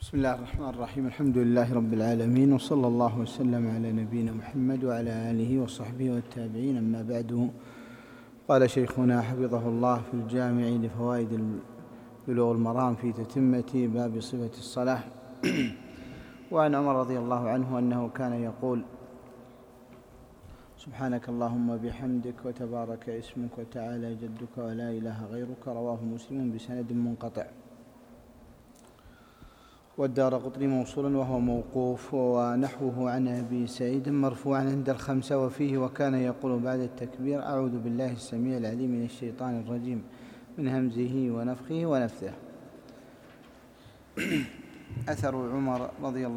بسم الله الرحمن الرحيم. الحمد لله رب العالمين، وصلى الله وسلم على نبينا محمد وعلى آله وصحبه والتابعين. أما بعد، قال شيخنا حفظه الله في الجامع لفوائد بلوغ المرام في تتمة باب صفة الصلاة وعن عمر رضي الله عنه أنه كان يقول: سبحانك اللهم بحمدك وتبارك اسمك وتعالى جدك ولا إله غيرك. رواه مسلم بسند منقطع، والدارقطني موصولا وهو موقوف، ونحوه عن أبي سعيد مرفوعا عند الخمسة وفيه: وكان يقول بعد التكبير: أعوذ بالله السميع العليم من الشيطان الرجيم من همزه ونفخه ونفثه. أثر عمر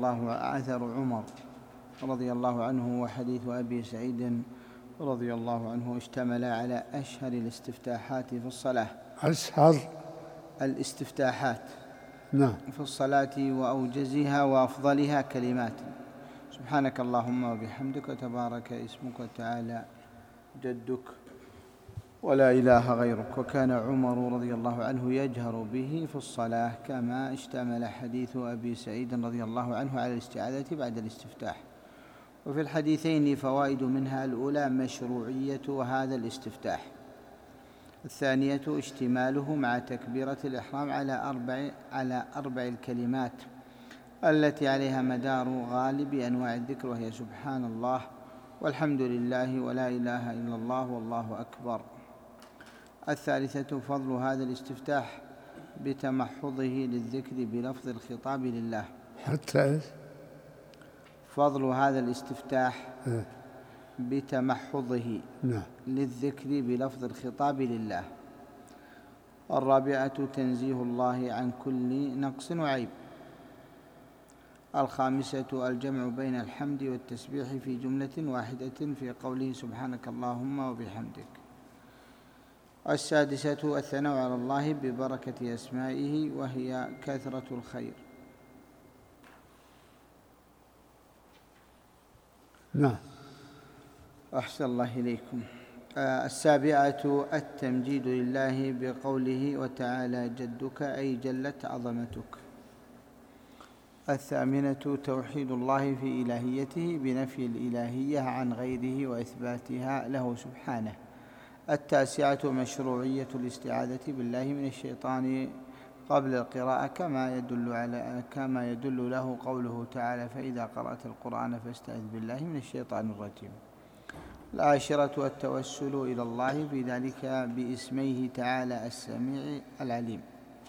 رضي الله عنه وحديث أبي سعيد رضي الله عنه اشتمل على أشهر الاستفتاحات في الصلاة. أشهر الاستفتاحات نعم في الصلاة وأوجزها وأفضلها كلمات: سبحانك اللهم وبحمدك وتبارك اسمك وتعالى جدك ولا إله غيرك. وكان عمر رضي الله عنه يجهر به في الصلاة، كما اشتمل حديث أبي سعيد رضي الله عنه على الاستعاذة بعد الاستفتاح. وفي الحديثين فوائد، منها: الأولى مشروعية هذا الاستفتاح، الثانية اشتماله مع تكبيرة الإحرام على أربع الكلمات التي عليها مدار غالب أنواع الذكر، وهي سبحان الله والحمد لله ولا إله إلا الله والله أكبر. الثالثة فضل هذا الاستفتاح بتمحضه للذكر بلفظ الخطاب لله. فضل هذا الاستفتاح بتمحضه للذكر بلفظ الخطاب لله. الرابعة تنزيه الله عن كل نقص وعيب. الخامسة الجمع بين الحمد والتسبيح في جملة واحدة في قوله سبحانك اللهم وبحمدك. السادسة الثناء على الله ببركة أسمائه، وهي كثرة الخير. نعم. أحسن الله إليكم. السابعة التمجيد لله بقوله وتعالى جدك، أي جلت عظمتك. الثامنة توحيد الله في إلهيته بنفي الإلهية عن غيره وإثباتها له سبحانه. التاسعة مشروعية الاستعاذة بالله من الشيطان قبل القراءة، كما يدل له قوله تعالى: فإذا قرأت القرآن فاستعذ بالله من الشيطان الرجيم. العاشرة التوسل إلى الله في ذلك باسميه تعالى السميع العليم.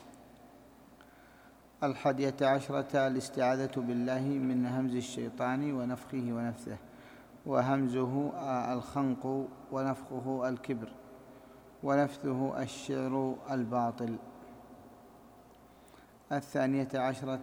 11 الاستعاذة بالله من همز الشيطان ونفخه ونفثه، وهمزه الخنق ونفخه الكبر ونفثه الشعر الباطل. 12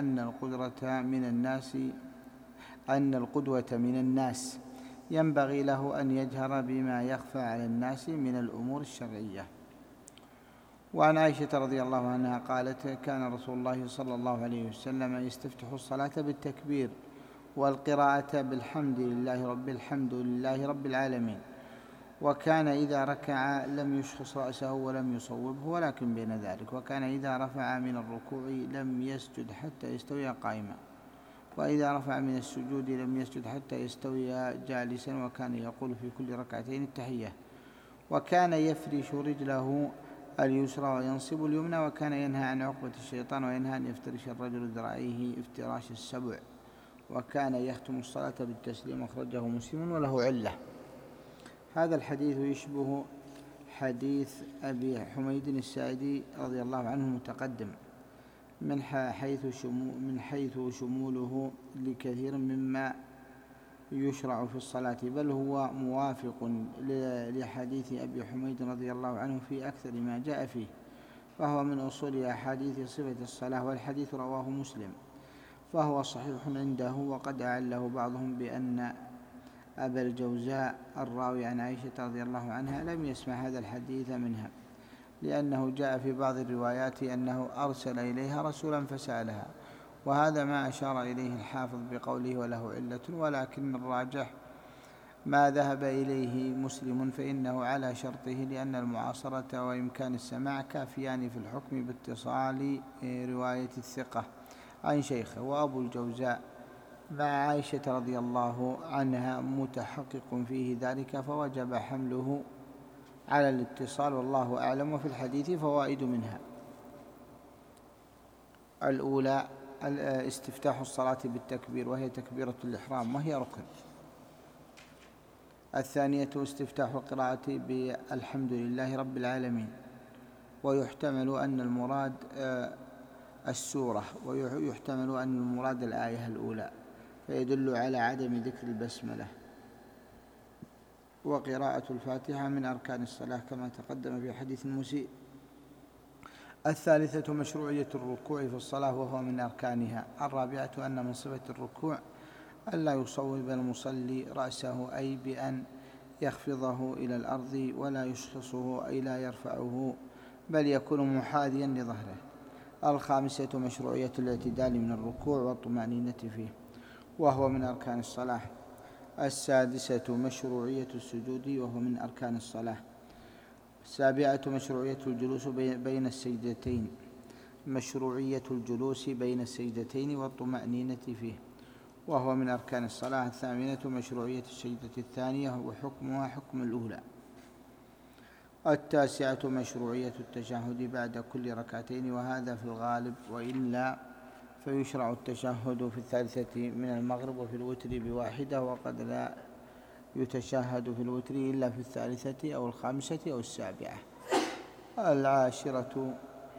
أن القدوة من الناس ينبغي له أن يجهر بما يخفى على الناس من الأمور الشرعية. وعن عائشة رضي الله عنها قالت: كان رسول الله صلى الله عليه وسلم يستفتح الصلاة بالتكبير والقراءة بالحمد لله رب العالمين، وكان إذا ركع لم يشخص رأسه ولم يصوبه ولكن بين ذلك، وكان إذا رفع من الركوع لم يسجد حتى يستوي قائما، وإذا رفع من السجود لم يسجد حتى يستوي جالسا، وكان يقول في كل ركعتين التحية، وكان يفرش رجله اليسرى وينصب اليمنى، وكان ينهى عن عقبة الشيطان، وينهى أن يفترش الرجل ذراعيه افتراش السبع، وكان يختم الصلاة بالتسليم. أخرجه مسلم وله علة. هذا الحديث يشبه حديث أبي حميد الساعدي رضي الله عنه المتقدم من حيث شموله لكثير مما يشرع في الصلاة، بل هو موافق لحديث أبي حميد رضي الله عنه في أكثر ما جاء فيه، فهو من أصول أحاديث صفة الصلاة، والحديث رواه مسلم فهو صحيح عنده. وقد أعله بعضهم بأن أبا الجوزاء الراوي عن عائشة رضي الله عنها لم يسمع هذا الحديث منها، لأنه جاء في بعض الروايات أنه أرسل إليها رسولا فسألها، وهذا ما أشار إليه الحافظ بقوله وله علة. ولكن الراجح ما ذهب إليه مسلم، فإنه على شرطه، لأن المعاصرة وإمكان السماع كافيان في الحكم باتصال رواية الثقة عن شيخه. وأبو الجوزاء مع عائشة رضي الله عنها متحقق فيه ذلك فوجب حمله على الاتصال، والله أعلم. وفي الحديث فوائد منها: الأولى استفتاح الصلاة بالتكبير وهي تكبيرة الإحرام وهي ركن. الثانية استفتاح القراءة بالحمد لله رب العالمين، ويحتمل أن المراد السورة، ويحتمل أن المراد الآية الأولى، فيدل على عدم ذكر البسملة. وقراءة الفاتحة من أركان الصلاة كما تقدم في حديث المسيء. الثالثة مشروعية الركوع في الصلاة وهو من أركانها. الرابعة أن من صفة الركوع ألا يصوب المصلي رأسه، أي بأن يخفضه إلى الأرض ولا يشخصه، أي لا يرفعه، بل يكون محاذيا لظهره. الخامسة مشروعية الاعتدال من الركوع والطمأنينة فيه وهو من أركان الصلاة. السادسة مشروعية السجود وهو من أركان الصلاة. السابعة مشروعية الجلوس بين السجدتين، مشروعية الجلوس بين السجدتين والطمأنينة فيه وهو من أركان الصلاة. الثامنة مشروعية السجدة الثانية وحكمها حكم الأولى. التاسعة مشروعية التشهد بعد كل ركعتين، وهذا في الغالب، وإلا فيشرع التشهد في الثالثة من المغرب وفي الوتر بواحدة، وقد لا يتشهد في الوتر إلا في الثالثة أو الخامسة أو السابعة. العاشرة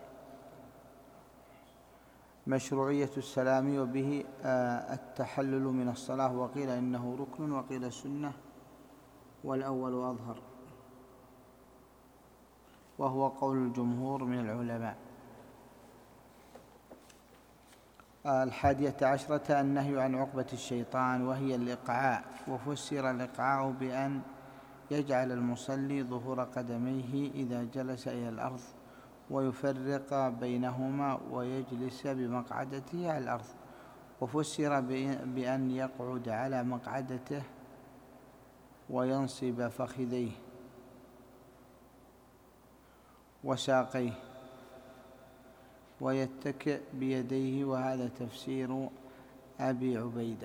مشروعية السلام وبه التحلل من الصلاة، وقيل إنه ركن وقيل سنة، والأول أظهر، وهو قول الجمهور من العلماء. الحادية عشرة النهي عن عقبة الشيطان وهي الإقعاء، وفسر الإقعاء بأن يجعل المصلي ظهور قدميه إذا جلس إلى الأرض ويفرق بينهما ويجلس بمقعدته على الأرض، وفسر بأن يقعد على مقعدته وينصب فخذيه وساقيه ويتكئ بيديه، وهذا تفسير أبي عبيدة.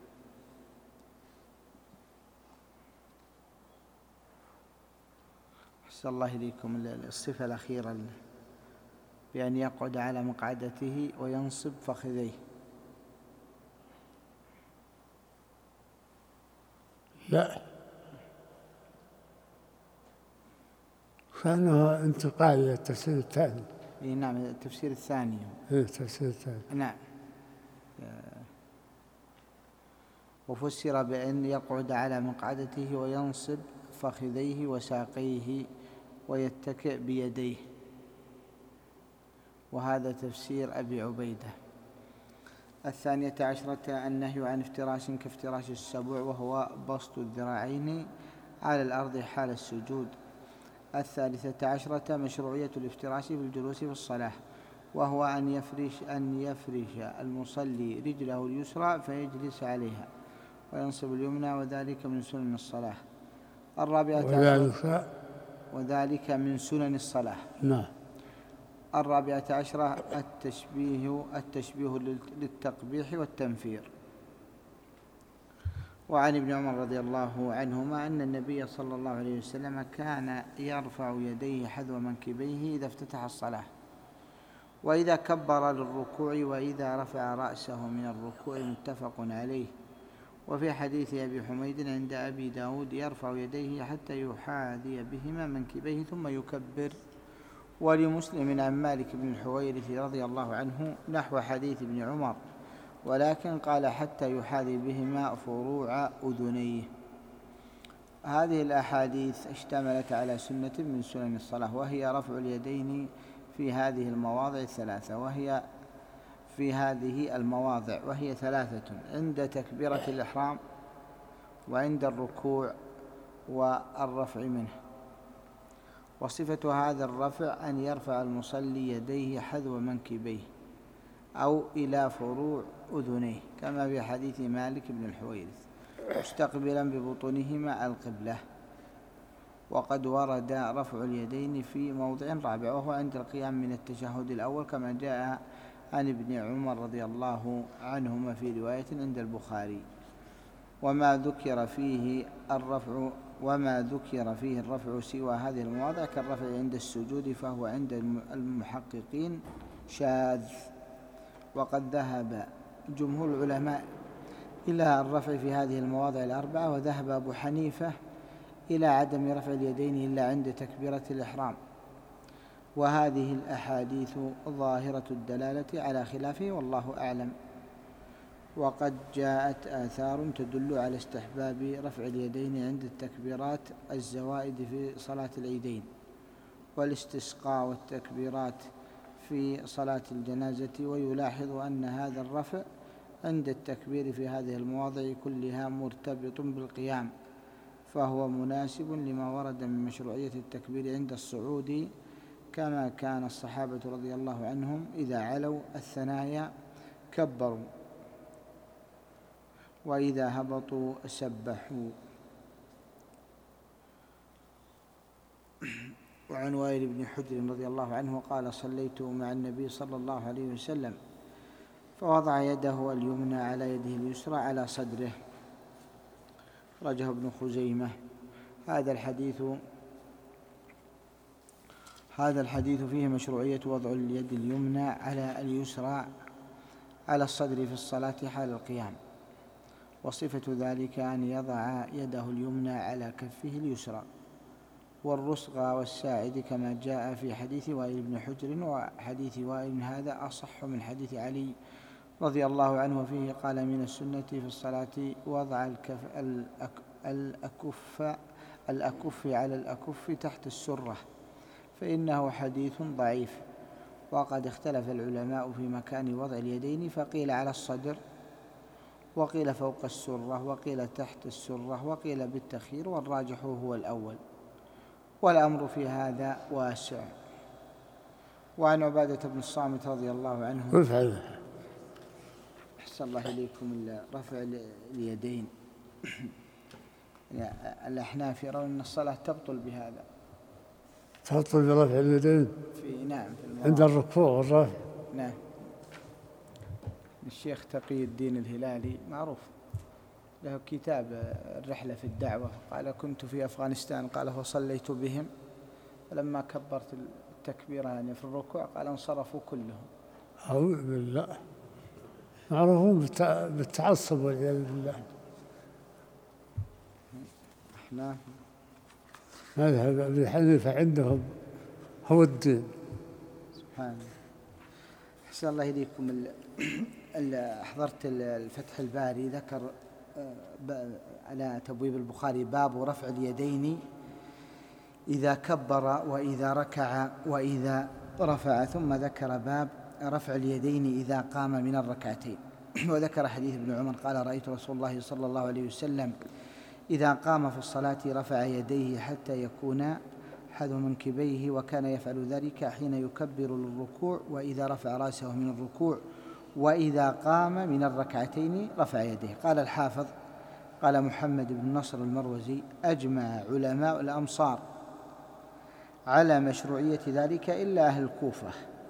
أحسن الله إليكم. الصفة الأخيرة بأن يقعد على مقعدته وينصب فخذيه. لا، كأنه انتقال إلى التفسير الثاني. نعم، التفسير الثاني. التفسير الثاني. نعم. وفسر بأن يقعد على مقعدته وينصب فخذيه وساقيه ويتكئ بيديه، وهذا تفسير أبي عبيدة. الثانية عشرة النهي عن افتراش كافتراش السبع، وهو بسط الذراعين على الأرض حال السجود. الثالثة عشرة مشروعية الافتراش في الجلوس في الصلاة، وهو أن يفرش المصلي رجله اليسرى فيجلس عليها وينصب اليمنى، وذلك من سنن الصلاة. الرابعة وذلك من سنن الصلاة. نعم. الرابعة عشرة التشبيه للتقبيح والتنفير. وعن ابن عمر رضي الله عنهما أن النبي صلى الله عليه وسلم كان يرفع يديه حذو منكبيه إذا افتتح الصلاة، وإذا كبر للركوع، وإذا رفع رأسه من الركوع، متفق عليه. وفي حديث أبي حميد عند أبي داود يرفع يديه حتى يحاذي بهما منكبيه ثم يكبر. ولمسلم عن مالك بن الحويرث رضي الله عنه نحو حديث ابن عمر، ولكن قال حتى يحاذي بهما فروع أذنيه. هذه الأحاديث اشتملت على سنة من سنن الصلاة، وهي رفع اليدين في هذه المواضع الثلاثة، وهي ثلاثة: عند تكبيرة الإحرام، وعند الركوع، والرفع منه. وصفة هذا الرفع أن يرفع المصلي يديه حذو منكبيه أو إلى فروع أذنيه، كما في حديث مالك بن الحويرث، مستقبلا ببطونهما القبلة. وقد ورد رفع اليدين في موضع رابع، وهو عند القيام من التشهد الأول، كما جاء عن ابن عمر رضي الله عنهما في رواية عند البخاري. وما ذكر فيه الرفع سوى هذه المواضع كالرفع عند السجود فهو عند المحققين شاذ. وقد ذهب جمهور العلماء إلى الرفع في هذه المواضع الأربعة، وذهب أبو حنيفة إلى عدم رفع اليدين إلا عند تكبيرة الإحرام. وهذه الأحاديث ظاهرة الدلالة على خلافه والله أعلم. وقد جاءت آثار تدل على استحباب رفع اليدين عند التكبيرات الزوائد في صلاة العيدين والاستسقاء والتكبيرات في صلاة الجنازة. ويلاحظ أن هذا الرفع عند التكبير في هذه المواضع كلها مرتبط بالقيام، فهو مناسب لما ورد من مشروعية التكبير عند الصعود، كما كان الصحابة رضي الله عنهم إذا علوا الثنايا كبروا وإذا هبطوا سبحوا. وعن وائل بن حجر رضي الله عنه قال: صليت مع النبي صلى الله عليه وسلم فوضع يده اليمنى على يده اليسرى على صدره. رجه ابن خزيمة. هذا الحديث فيه مشروعية وضع اليد اليمنى على اليسرى على الصدر في الصلاة حال القيام، وصفة ذلك أن يضع يده اليمنى على كفه اليسرى والرسغى والساعد كما جاء في حديث وائل بن حجر. وحديث وائل هذا أصح من حديث علي رضي الله عنه، فيه قال: من السنة في الصلاة وضع الأكف على الأكف تحت السرة، فإنه حديث ضعيف. وقد اختلف العلماء في مكان وضع اليدين، فقيل على الصدر، وقيل فوق السرة، وقيل تحت السرة، وقيل بالتخيير، والراجح هو الأول، والأمر في هذا واسع. وعن عبادة بن الصامت رضي الله عنه أحسن الله إليكم رفع اليدين. الأحناف يرون أن الصلاة تبطل بهذا، تبطل برفع اليدين في عند الركوع والرفع. نعم. الشيخ تقي الدين الهلالي معروف له كتاب الرحلة في الدعوة، قال: كنت في أفغانستان، قال: فصليت بهم، فلما كبرت التكبيرة يعني في الركوع قال: انصرفوا كلهم. أعوذ بالله، معروفون بالتعصب والعياذ بالله. نعم. مذهب أبي حنيفة عندهم هو الدين. سبحان الله. أحسن الله إليكم. حضرت الفتح الباري ذكر على تبويب البخاري باب رفع اليدين إذا كبر وإذا ركع وإذا رفع، ثم ذكر باب رفع اليدين إذا قام من الركعتين. وذكر حديث ابن عمر قال: رأيت رسول الله صلى الله عليه وسلم إذا قام في الصلاة رفع يديه حتى يكون حذو منكبيه، وكان يفعل ذلك حين يكبر للركوع وإذا رفع رأسه من الركوع وإذا قام من الركعتين رفع يديه. قال الحافظ قال محمد بن نصر المروزي: أجمع علماء الأمصار على مشروعية ذلك إلا أهل الكوفة.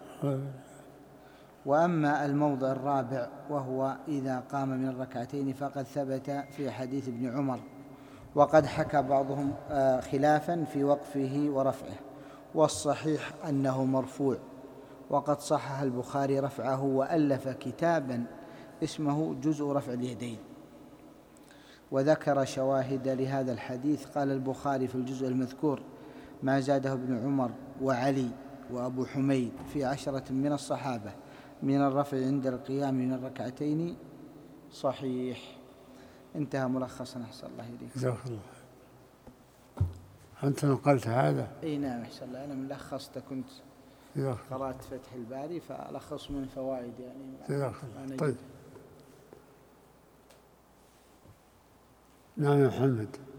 وأما الموضع الرابع وهو إذا قام من الركعتين فقد ثبت في حديث ابن عمر، وقد حكى بعضهم خلافا في وقفه ورفعه، والصحيح أنه مرفوع. وقد صحح البخاري رفعه وألف كتابا اسمه جزء رفع اليدين، وذكر شواهد لهذا الحديث. قال البخاري في الجزء المذكور: ما زاده ابن عمر وعلي وأبو حميد في 10 من الصحابة من الرفع عند القيام من الركعتين صحيح. انتهى ملخصا. أحسن الله إليك. جزاك الله. أنت نقلت هذا؟ أي نعم. أحسن الله. أنا ملخصت، كنت قرأت فتح الباري فألخص من فوائد يعني. جزاك الله. طيب. نعم يا محمد.